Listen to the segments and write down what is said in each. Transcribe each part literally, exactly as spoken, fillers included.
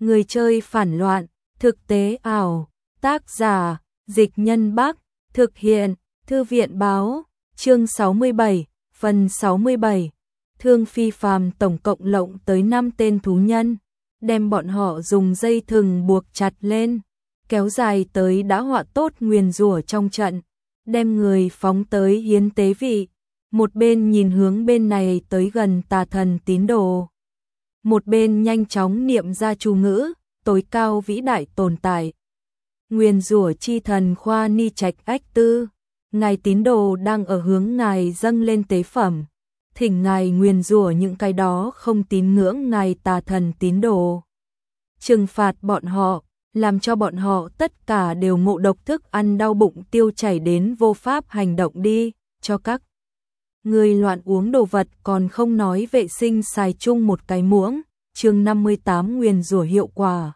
Người chơi phản loạn, thực tế ảo, tác giả, Dịch Nhân Bắc, thực hiện, Thư viện báo, chương sáu mươi bảy, phần sáu mươi bảy. Thương Phi Phàm tổng cộng lộng tới năm tên thú nhân, đem bọn họ dùng dây thừng buộc chặt lên, kéo dài tới đã họa tốt nguyền rủa trong trận, đem người phóng tới hiến tế vị. Một bên nhìn hướng bên này tới gần tà thần tín đồ, một bên nhanh chóng niệm ra chú ngữ, tối cao vĩ đại tồn tại. Nguyền rủa chi thần Khoa Ni Trạch Ách Tư, ngài tín đồ đang ở hướng ngài dâng lên tế phẩm, thỉnh ngài nguyền rủa những cái đó không tín ngưỡng ngài tà thần tín đồ. Trừng phạt bọn họ, làm cho bọn họ tất cả đều ngộ độc thức ăn đau bụng tiêu chảy đến vô pháp hành động đi, cho các người loạn uống đồ vật còn không nói vệ sinh xài chung một cái muỗng. Chương năm mươi tám nguyền rủa hiệu quả.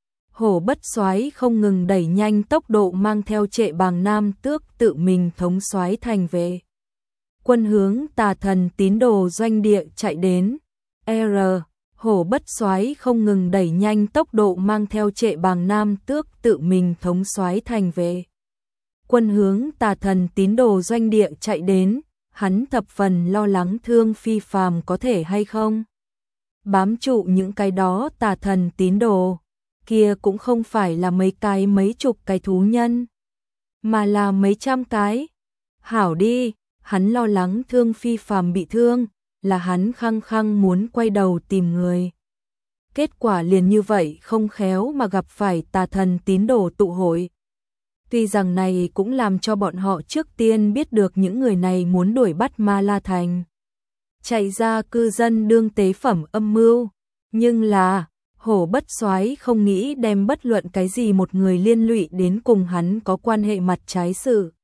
Hổ Bất Soái không ngừng đẩy nhanh tốc độ mang theo Trệ Bàng Nam Tước tự mình thống soái thành về. Quân hướng tà thần tín đồ doanh địa chạy đến. R. Hổ Bất Soái không ngừng đẩy nhanh tốc độ mang theo Trệ Bàng Nam Tước tự mình thống soái thành về. Quân hướng tà thần tín đồ doanh địa chạy đến, hắn thập phần lo lắng Thương Phi Phàm có thể hay không bám trụ những cái đó tà thần tín đồ, kia cũng không phải là mấy cái mấy chục cái thú nhân, mà là mấy trăm cái. Hảo đi, hắn lo lắng Thương Phi Phàm bị thương, là hắn khăng khăng muốn quay đầu tìm người. Kết quả liền như vậy không khéo mà gặp phải tà thần tín đồ tụ hội. Tuy rằng này cũng làm cho bọn họ trước tiên biết được những người này muốn đuổi bắt Ma La Thành, chạy ra cư dân đương tế phẩm âm mưu, nhưng là Hổ Bất Soái không nghĩ đem bất luận cái gì một người liên lụy đến cùng hắn có quan hệ mặt trái sự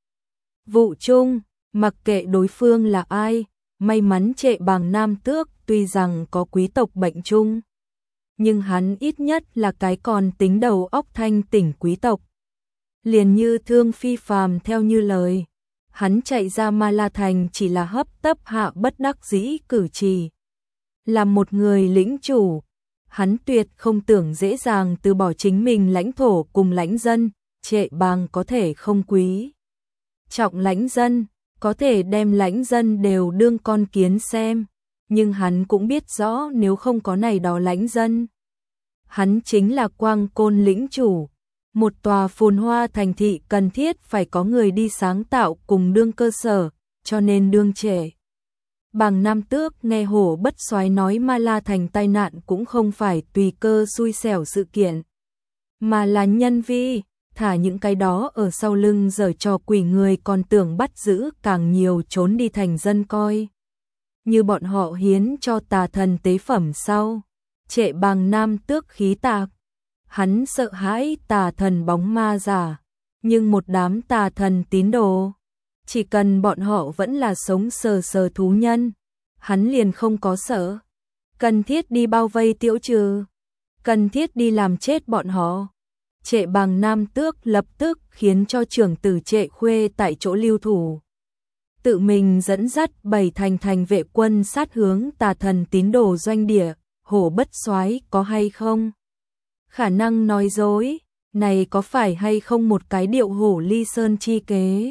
vụ chung, mặc kệ đối phương là ai. May mắn Trệ Bàng Nam Tước tuy rằng có quý tộc bệnh chung, nhưng hắn ít nhất là cái còn tính đầu óc thanh tỉnh quý tộc. Liền như Thương Phi Phàm theo như lời, hắn chạy ra Ma La Thành chỉ là hấp tấp hạ bất đắc dĩ cử chỉ. Là một người lĩnh chủ, hắn tuyệt không tưởng dễ dàng từ bỏ chính mình lãnh thổ cùng lãnh dân. Trệ Bàng có thể không quý trọng lãnh dân, có thể đem lãnh dân đều đương con kiến xem, nhưng hắn cũng biết rõ nếu không có này đó lãnh dân, hắn chính là Quang Côn lĩnh chủ. Một tòa phồn hoa thành thị cần thiết phải có người đi sáng tạo cùng đương cơ sở, cho nên đương Trệ Bàng Nam Tước nghe Hổ Bất Soái nói Ma La Thành tai nạn cũng không phải tùy cơ xui xẻo sự kiện, mà là nhân vi, thả những cái đó ở sau lưng giở trò quỷ người còn tưởng bắt giữ càng nhiều trốn đi thành dân coi. Như bọn họ hiến cho tà thần tế phẩm sau, Trệ Bàng Nam Tước khí tạc. Hắn sợ hãi tà thần bóng ma giả, nhưng một đám tà thần tín đồ, chỉ cần bọn họ vẫn là sống sờ sờ thú nhân, hắn liền không có sợ. Cần thiết đi bao vây tiêu trừ, cần thiết đi làm chết bọn họ. Trệ Bàng Nam Tước lập tức khiến cho trưởng tử Trệ Khuê tại chỗ lưu thủ, tự mình dẫn dắt bảy thành thành vệ quân sát hướng tà thần tín đồ doanh địa. Hổ Bất Soái có hay không khả năng nói dối, này có phải hay không một cái điệu hổ ly sơn chi kế?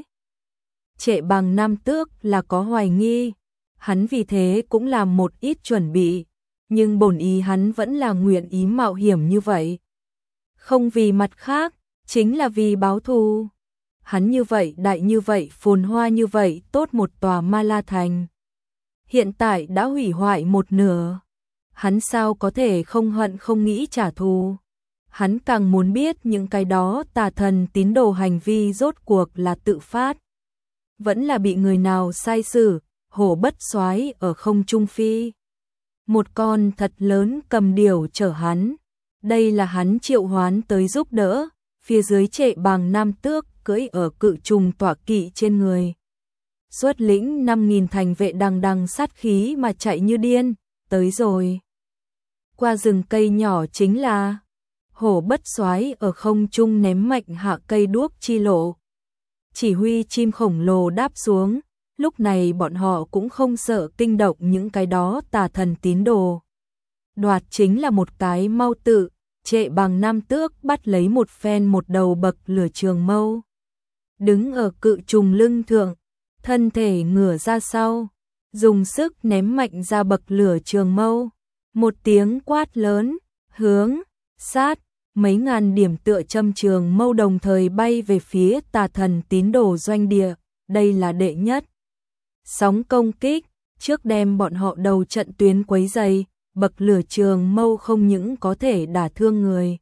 Trệ Bàng Nam Tước là có hoài nghi, hắn vì thế cũng làm một ít chuẩn bị, nhưng bổn ý hắn vẫn là nguyện ý mạo hiểm như vậy. Không vì mặt khác, chính là vì báo thù. Hắn như vậy đại như vậy phồn hoa như vậy tốt một tòa Ma La Thành, hiện tại đã hủy hoại một nửa. Hắn sao có thể không hận không nghĩ trả thù? Hắn càng muốn biết những cái đó tà thần tín đồ hành vi rốt cuộc là tự phát, vẫn là bị người nào sai xử. Hổ Bất Soái ở không trung phi, một con thật lớn cầm điểu chở hắn, đây là hắn triệu hoán tới giúp đỡ. Phía dưới Trệ Bàng Nam Tước cưỡi ở cự trùng tọa kỵ trên người, xuất lĩnh năm nghìn thành vệ đằng đằng sát khí mà chạy như điên. Tới rồi, qua rừng cây nhỏ chính là Hổ Bất Soái ở không trung ném mạnh hạ cây đuốc chi lộ, chỉ huy chim khổng lồ đáp xuống. Lúc này bọn họ cũng không sợ kinh động những cái đó tà thần tín đồ, đoạt chính là một cái mau tự. Trệ Bàng Nam Tước bắt lấy một phen một đầu bậc lửa trường mâu. Đứng ở cự trùng lưng thượng, thân thể ngửa ra sau, dùng sức ném mạnh ra bậc lửa trường mâu. Một tiếng quát lớn, hướng, sát, mấy ngàn điểm tựa châm trường mâu đồng thời bay về phía tà thần tín đồ doanh địa. Đây là đệ nhất sóng công kích, trước đem bọn họ đầu trận tuyến quấy dày, bậc lửa trường mâu không những có thể đả thương người,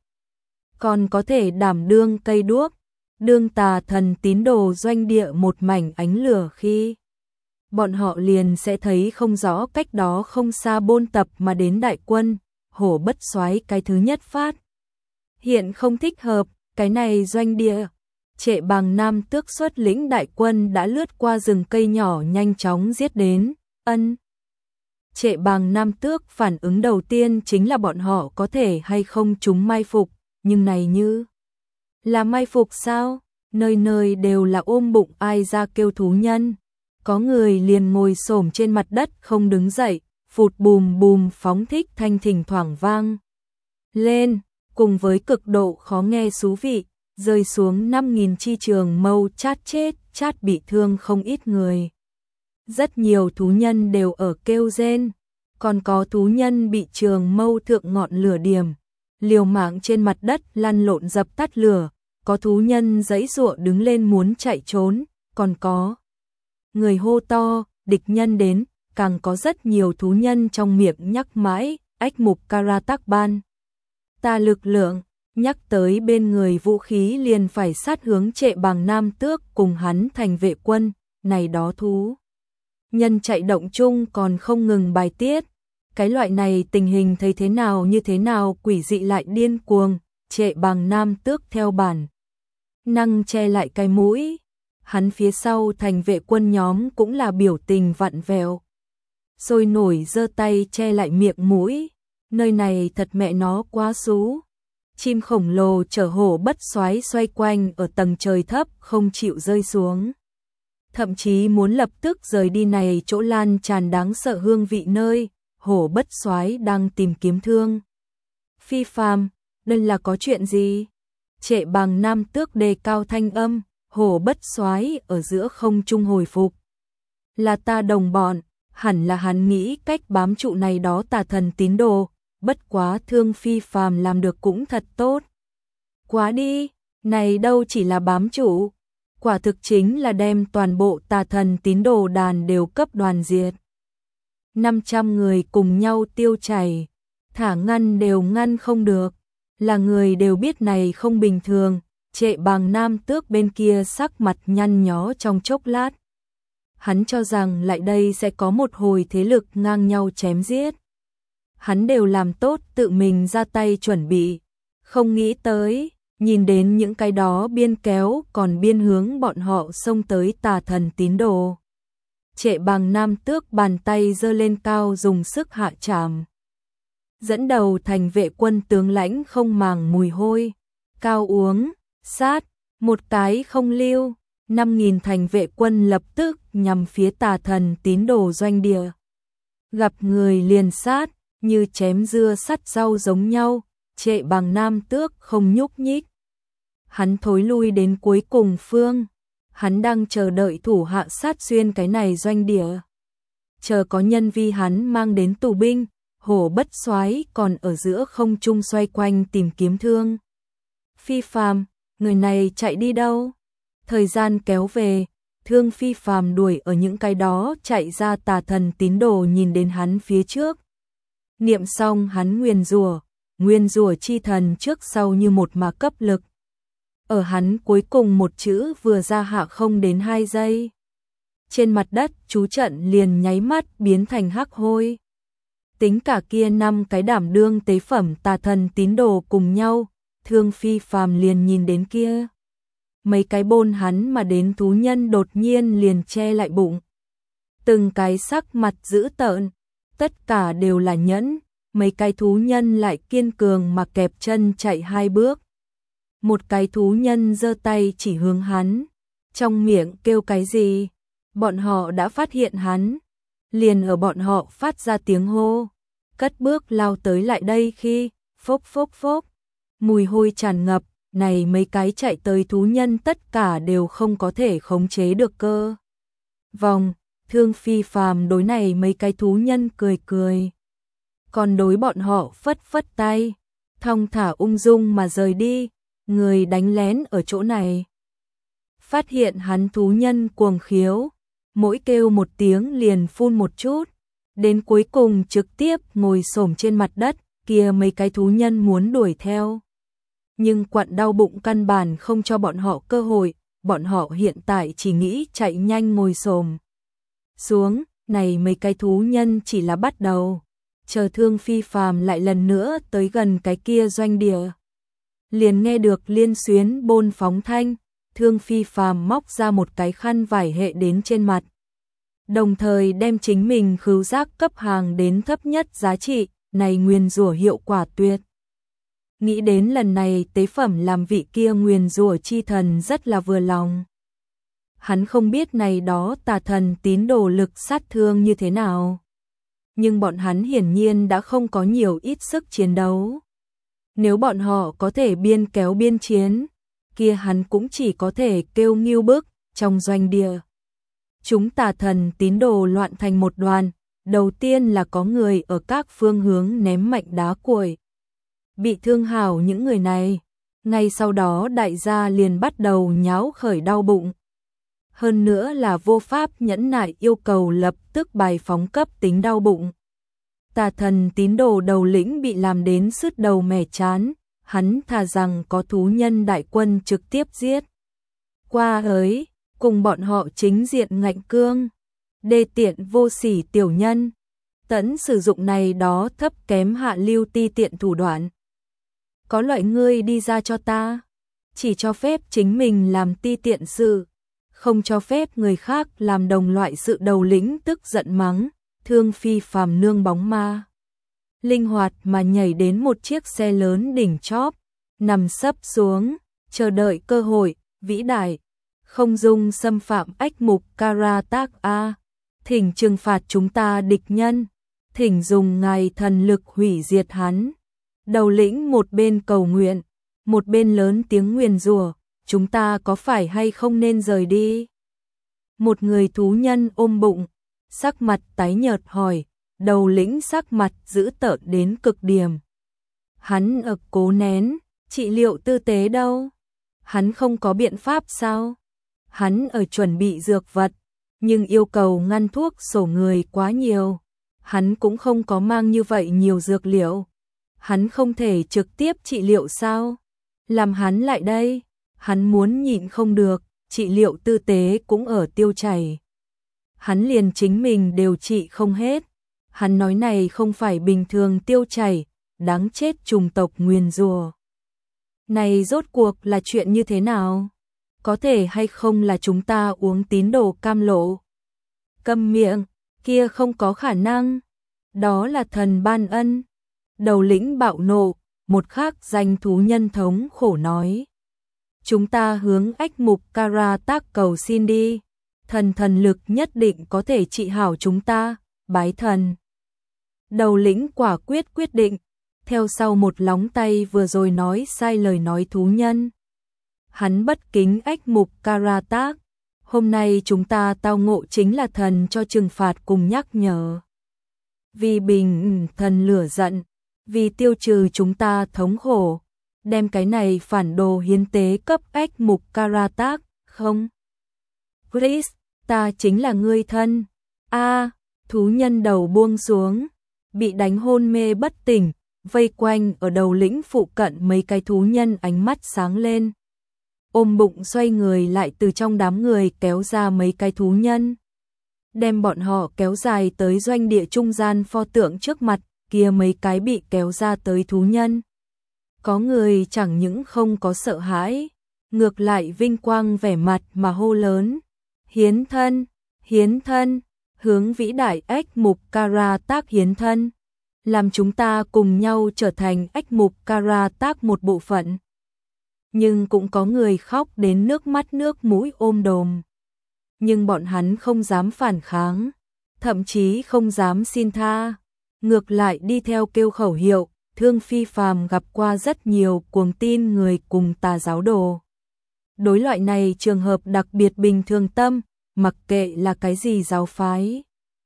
còn có thể đảm đương cây đuốc, đương tà thần tín đồ doanh địa một mảnh ánh lửa khi bọn họ liền sẽ thấy không rõ cách đó không xa bôn tập mà đến đại quân. Hổ Bất Soái cái thứ nhất phát hiện không thích hợp, cái này doanh địa. Trệ Bàng Nam Tước xuất lĩnh đại quân đã lướt qua rừng cây nhỏ nhanh chóng giết đến. Ân. Trệ Bàng Nam Tước phản ứng đầu tiên chính là bọn họ có thể hay không chúng mai phục, nhưng này như là mai phục sao? Nơi nơi đều là ôm bụng ai ra kêu thú nhân. Có người liền ngồi xổm trên mặt đất không đứng dậy, phụt bùm bùm phóng thích thanh thỉnh thoảng vang lên, cùng với cực độ khó nghe xú vị, rơi xuống năm nghìn chi trường mâu chát chết, chát bị thương không ít người. Rất nhiều thú nhân đều ở kêu rên, còn có thú nhân bị trường mâu thượng ngọn lửa điểm, liều mạng trên mặt đất lăn lộn dập tắt lửa, có thú nhân giãy giụa đứng lên muốn chạy trốn, còn có người hô to, địch nhân đến, càng có rất nhiều thú nhân trong miệng nhắc mãi, ách mục Karatak ban. Ta lực lượng, nhắc tới bên người vũ khí liền phải sát hướng Trệ Bàng Nam Tước cùng hắn thành vệ quân, này đó thú nhân chạy động chung còn không ngừng bài tiết. Cái loại này tình hình thấy thế nào như thế nào quỷ dị lại điên cuồng, Trệ Bàng Nam Tước theo bản năng che lại cái mũi. Hắn phía sau thành vệ quân nhóm cũng là biểu tình vặn vẹo, sôi nổi giơ tay che lại miệng mũi. Nơi này thật mẹ nó quá xú. Chim khổng lồ chở Hổ Bất Soái xoay quanh ở tầng trời thấp không chịu rơi xuống, thậm chí muốn lập tức rời đi này chỗ lan tràn đáng sợ hương vị nơi. Hổ Bất Soái đang tìm kiếm thương phi phàm, đây là có chuyện gì? Trệ Bàng Nam Tước đề cao thanh âm. Hổ Bất Soái ở giữa không trung hồi phục. Là ta đồng bọn, hẳn là hắn nghĩ cách bám trụ này đó tà thần tín đồ, bất quá thương phi phàm làm được cũng thật tốt. Quá đi, này đâu chỉ là bám trụ, quả thực chính là đem toàn bộ tà thần tín đồ đàn đều cấp đoàn diệt. năm trăm người cùng nhau tiêu chảy, thả ngăn đều ngăn không được, là người đều biết này không bình thường. Trệ Bàng Nam Tước bên kia sắc mặt nhăn nhó trong chốc lát. Hắn cho rằng lại đây sẽ có một hồi thế lực ngang nhau chém giết. Hắn đều làm tốt tự mình ra tay chuẩn bị, không nghĩ tới, nhìn đến những cái đó biên kéo còn biên hướng bọn họ xông tới tà thần tín đồ. Trệ Bàng Nam Tước bàn tay giơ lên cao dùng sức hạ trảm. Dẫn đầu thành vệ quân tướng lãnh không màng mùi hôi, cao uống, sát, một cái không lưu, năm nghìn thành vệ quân lập tức nhằm phía tà thần tín đồ doanh địa. Gặp người liền sát, như chém dưa sắt rau giống nhau. Trệ Bàng Nam Tước không nhúc nhích. Hắn thối lui đến cuối cùng phương, hắn đang chờ đợi thủ hạ sát xuyên cái này doanh địa. Chờ có nhân vi hắn mang đến tù binh. Hổ Bất Soái còn ở giữa không trung xoay quanh tìm kiếm thương phi phàm, người này chạy đi đâu? Thời gian kéo về, thương phi phàm đuổi ở những cái đó chạy ra tà thần tín đồ nhìn đến hắn phía trước. Niệm xong hắn nguyền rủa, nguyên rủa chi thần trước sau như một mà cấp lực. Ở hắn cuối cùng một chữ vừa ra hạ không đến hai giây. Trên mặt đất chú trận liền nháy mắt biến thành hắc hôi. Tính cả kia năm cái đảm đương tế phẩm tà thần tín đồ cùng nhau, thương phi phàm liền nhìn đến kia. Mấy cái bôn hắn mà đến thú nhân đột nhiên liền che lại bụng. Từng cái sắc mặt dữ tợn, tất cả đều là nhẫn, mấy cái thú nhân lại kiên cường mà kẹp chân chạy hai bước. Một cái thú nhân giơ tay chỉ hướng hắn, trong miệng kêu cái gì, bọn họ đã phát hiện hắn, liền ở bọn họ phát ra tiếng hô, cất bước lao tới lại đây khi, phốc phốc phốc, Mùi hôi tràn ngập, này mấy cái chạy tới thú nhân tất cả đều không có thể khống chế được cơ. Vòng, Thương Phi Phàm đối này mấy cái thú nhân cười cười. Còn đối bọn họ phất phất tay, thong thả ung dung mà rời đi, người đánh lén ở chỗ này. Phát hiện hắn thú nhân cuồng khiếu, mỗi kêu một tiếng liền phun một chút, đến cuối cùng trực tiếp ngồi xổm trên mặt đất, kia mấy cái thú nhân muốn đuổi theo. Nhưng quặn đau bụng căn bản không cho bọn họ cơ hội, bọn họ hiện tại chỉ nghĩ chạy nhanh ngồi xổm xuống, này mấy cái thú nhân chỉ là bắt đầu. Chờ Thương Phi Phàm lại lần nữa tới gần cái kia doanh địa, liền nghe được liên xuyến bôn phóng thanh, Thương Phi Phàm móc ra một cái khăn vải hệ đến trên mặt. Đồng thời đem chính mình khứu giác cấp hàng đến thấp nhất giá trị, này nguyền rủa hiệu quả tuyệt. Nghĩ đến lần này tế phẩm làm vị kia nguyền rủa chi thần rất là vừa lòng. Hắn không biết này đó tà thần tín đồ lực sát thương như thế nào. Nhưng bọn hắn hiển nhiên đã không có nhiều ít sức chiến đấu. Nếu bọn họ có thể biên kéo biên chiến, kia hắn cũng chỉ có thể kêu nghiêu bức trong doanh địa. Chúng tà thần tín đồ loạn thành một đoàn, đầu tiên là có người ở các phương hướng ném mạnh đá cuội. Bị thương hảo những người này, ngay sau đó đại gia liền bắt đầu nháo khởi đau bụng. Hơn nữa là vô pháp nhẫn nại yêu cầu lập tức bài phóng cấp tính đau bụng. Tà thần tín đồ đầu lĩnh bị làm đến sứt đầu mẻ chán, hắn thà rằng có thú nhân đại quân trực tiếp giết. Qua ấy, cùng bọn họ chính diện ngạnh cương, đê tiện vô sỉ tiểu nhân, tẫn sử dụng này đó thấp kém hạ lưu ti tiện thủ đoạn. Có loại ngươi đi ra cho ta, chỉ cho phép chính mình làm ti tiện sự, không cho phép người khác làm đồng loại sự đầu lĩnh tức giận mắng, Thương Phi Phàm nương bóng ma. Linh hoạt mà nhảy đến một chiếc xe lớn đỉnh chóp, nằm sấp xuống, chờ đợi cơ hội, vĩ đại, không dung xâm phạm ách mục Karatak A, thỉnh trừng phạt chúng ta địch nhân, thỉnh dùng ngài thần lực hủy diệt hắn. Đầu lĩnh một bên cầu nguyện, một bên lớn tiếng nguyền rủa, chúng ta có phải hay không nên rời đi? Một người thú nhân ôm bụng, sắc mặt tái nhợt hỏi, đầu lĩnh sắc mặt dữ tợn đến cực điểm. Hắn ực cố nén, trị liệu tư tế đâu? Hắn không có biện pháp sao? Hắn ở chuẩn bị dược vật, nhưng yêu cầu ngăn thuốc sổ người quá nhiều. Hắn cũng không có mang như vậy nhiều dược liệu. Hắn không thể trực tiếp trị liệu sao? Làm hắn lại đây, hắn muốn nhịn không được, trị liệu tư tế cũng ở tiêu chảy. Hắn liền chính mình đều trị không hết. Hắn nói này không phải bình thường tiêu chảy, đáng chết trùng tộc nguyền rủa. Này rốt cuộc là chuyện như thế nào? Có thể hay không là chúng ta uống tín đồ cam lộ? Câm miệng, kia không có khả năng. Đó là thần ban ân. Đầu lĩnh bạo nộ, một khác danh thú nhân thống khổ nói. Chúng ta hướng ách mục Karatak cầu xin đi. Thần thần lực nhất định có thể trị hảo chúng ta, bái thần. Đầu lĩnh quả quyết quyết định, theo sau một lóng tay vừa rồi nói sai lời nói thú nhân. Hắn bất kính ách mục Karatak, hôm nay chúng ta tao ngộ chính là thần cho trừng phạt cùng nhắc nhở. Vì bình thần lửa giận, vì tiêu trừ chúng ta thống khổ, đem cái này phản đồ hiến tế cấp ách mục Karatak, không? Chris, ta chính là ngươi thân. A, thú nhân đầu buông xuống, bị đánh hôn mê bất tỉnh, vây quanh ở đầu lĩnh phụ cận mấy cái thú nhân ánh mắt sáng lên. Ôm bụng xoay người lại từ trong đám người kéo ra mấy cái thú nhân. Đem bọn họ kéo dài tới doanh địa trung gian pho tượng trước mặt, kia mấy cái bị kéo ra tới thú nhân. Có người chẳng những không có sợ hãi, ngược lại vinh quang vẻ mặt mà hô lớn. Hiến thân, hiến thân, hướng vĩ đại ách mục Karatak hiến thân. Làm chúng ta cùng nhau trở thành ách mục Karatak một bộ phận. Nhưng cũng có người khóc đến nước mắt nước mũi ôm đồm. Nhưng bọn hắn không dám phản kháng, thậm chí không dám xin tha. Ngược lại đi theo kêu khẩu hiệu, Thương Phi Phàm gặp qua rất nhiều cuồng tin người cùng tà giáo đồ. Đối loại này trường hợp đặc biệt bình thường tâm, mặc kệ là cái gì giáo phái,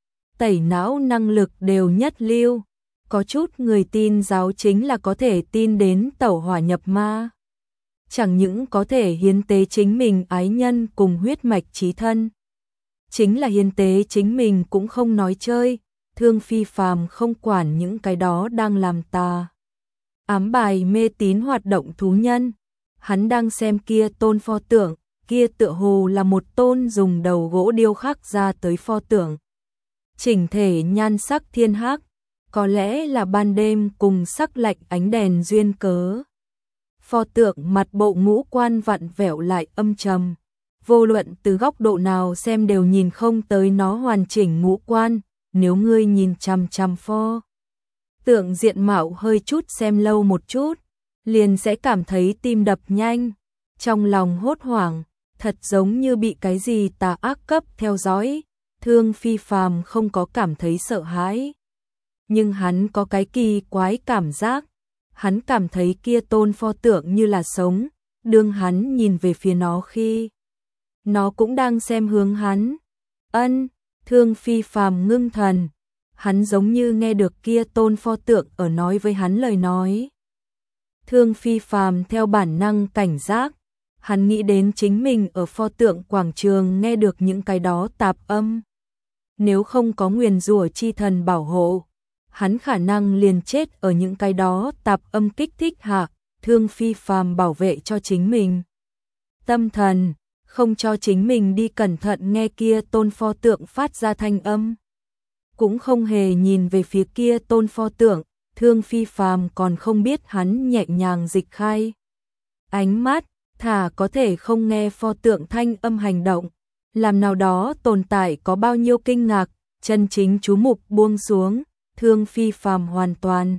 tẩy não năng lực đều nhất lưu. Có chút người tin giáo chính là có thể tin đến tẩu hỏa nhập ma. Chẳng những có thể hiến tế chính mình ái nhân cùng huyết mạch chí thân. Chính là hiến tế chính mình cũng không nói chơi, Thương Phi Phàm không quản những cái đó đang làm tà ám bài mê tín hoạt động thú nhân. Hắn đang xem kia tôn pho tượng, kia tựa hồ là một tôn dùng đầu gỗ điêu khắc ra tới pho tượng. Chỉnh thể nhan sắc thiên hắc, có lẽ là ban đêm cùng sắc lạnh ánh đèn duyên cớ. Pho tượng mặt bộ ngũ quan vặn vẹo lại âm trầm, vô luận từ góc độ nào xem đều nhìn không tới nó hoàn chỉnh ngũ quan, nếu ngươi nhìn chằm chằm pho tượng diện mạo hơi chút xem lâu một chút, liền sẽ cảm thấy tim đập nhanh, trong lòng hốt hoảng, thật giống như bị cái gì tà ác cấp theo dõi. Thương Phi Phàm không có cảm thấy sợ hãi, nhưng hắn có cái kỳ quái cảm giác, hắn cảm thấy kia tôn pho tượng như là sống, đương hắn nhìn về phía nó khi nó cũng đang xem hướng hắn. Ân, Thương Phi Phàm ngưng thần, hắn giống như nghe được kia tôn pho tượng ở nói với hắn lời nói. Thương Phi Phàm theo bản năng cảnh giác, hắn nghĩ đến chính mình ở pho tượng quảng trường nghe được những cái đó tạp âm. Nếu không có nguyền rủa chi thần bảo hộ, hắn khả năng liền chết ở những cái đó tạp âm kích thích hạ. Thương Phi Phàm bảo vệ cho chính mình tâm thần, không cho chính mình đi cẩn thận nghe kia tôn pho tượng phát ra thanh âm. Cũng không hề nhìn về phía kia tôn pho tượng, Thương Phi Phàm còn không biết hắn nhẹ nhàng dịch khai ánh mắt, thả có thể không nghe pho tượng thanh âm hành động, làm nào đó tồn tại có bao nhiêu kinh ngạc, chân chính chú mục buông xuống. Thương Phi Phàm hoàn toàn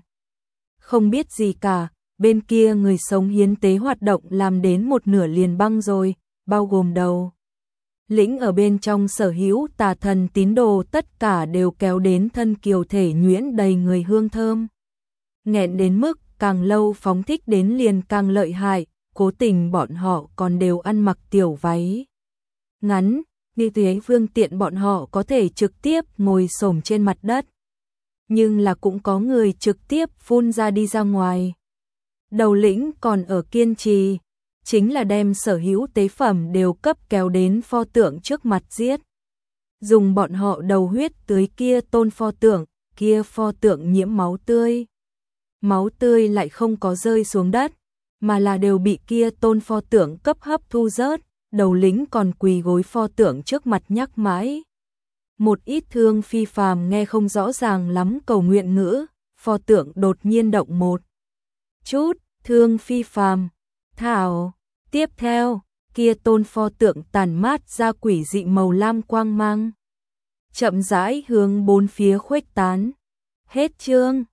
không biết gì cả, bên kia người sống hiến tế hoạt động làm đến một nửa liền băng rồi, bao gồm đầu lĩnh ở bên trong sở hữu tà thần tín đồ tất cả đều kéo đến thân kiều thể nhuyễn đầy người hương thơm. Nghẹn đến mức càng lâu phóng thích đến liền càng lợi hại, cố tình bọn họ còn đều ăn mặc tiểu váy ngắn, như thế phương tiện bọn họ có thể trực tiếp ngồi xổm trên mặt đất. Nhưng là cũng có người trực tiếp phun ra đi ra ngoài. Đầu lĩnh còn ở kiên trì, chính là đem sở hữu tế phẩm đều cấp kéo đến pho tượng trước mặt giết. Dùng bọn họ đầu huyết tưới kia tôn pho tượng, kia pho tượng nhiễm máu tươi. Máu tươi lại không có rơi xuống đất, mà là đều bị kia tôn pho tượng cấp hấp thu rớt. Đầu lĩnh còn quỳ gối pho tượng trước mặt nhắc mãi. Một ít Thương Phi Phàm nghe không rõ ràng lắm cầu nguyện ngữ, pho tượng đột nhiên động một chút. Thương Phi Phàm thảo. Tiếp theo, kia tôn pho tượng tàn mát ra quỷ dị màu lam quang mang, chậm rãi hướng bốn phía khuếch tán. Hết chương.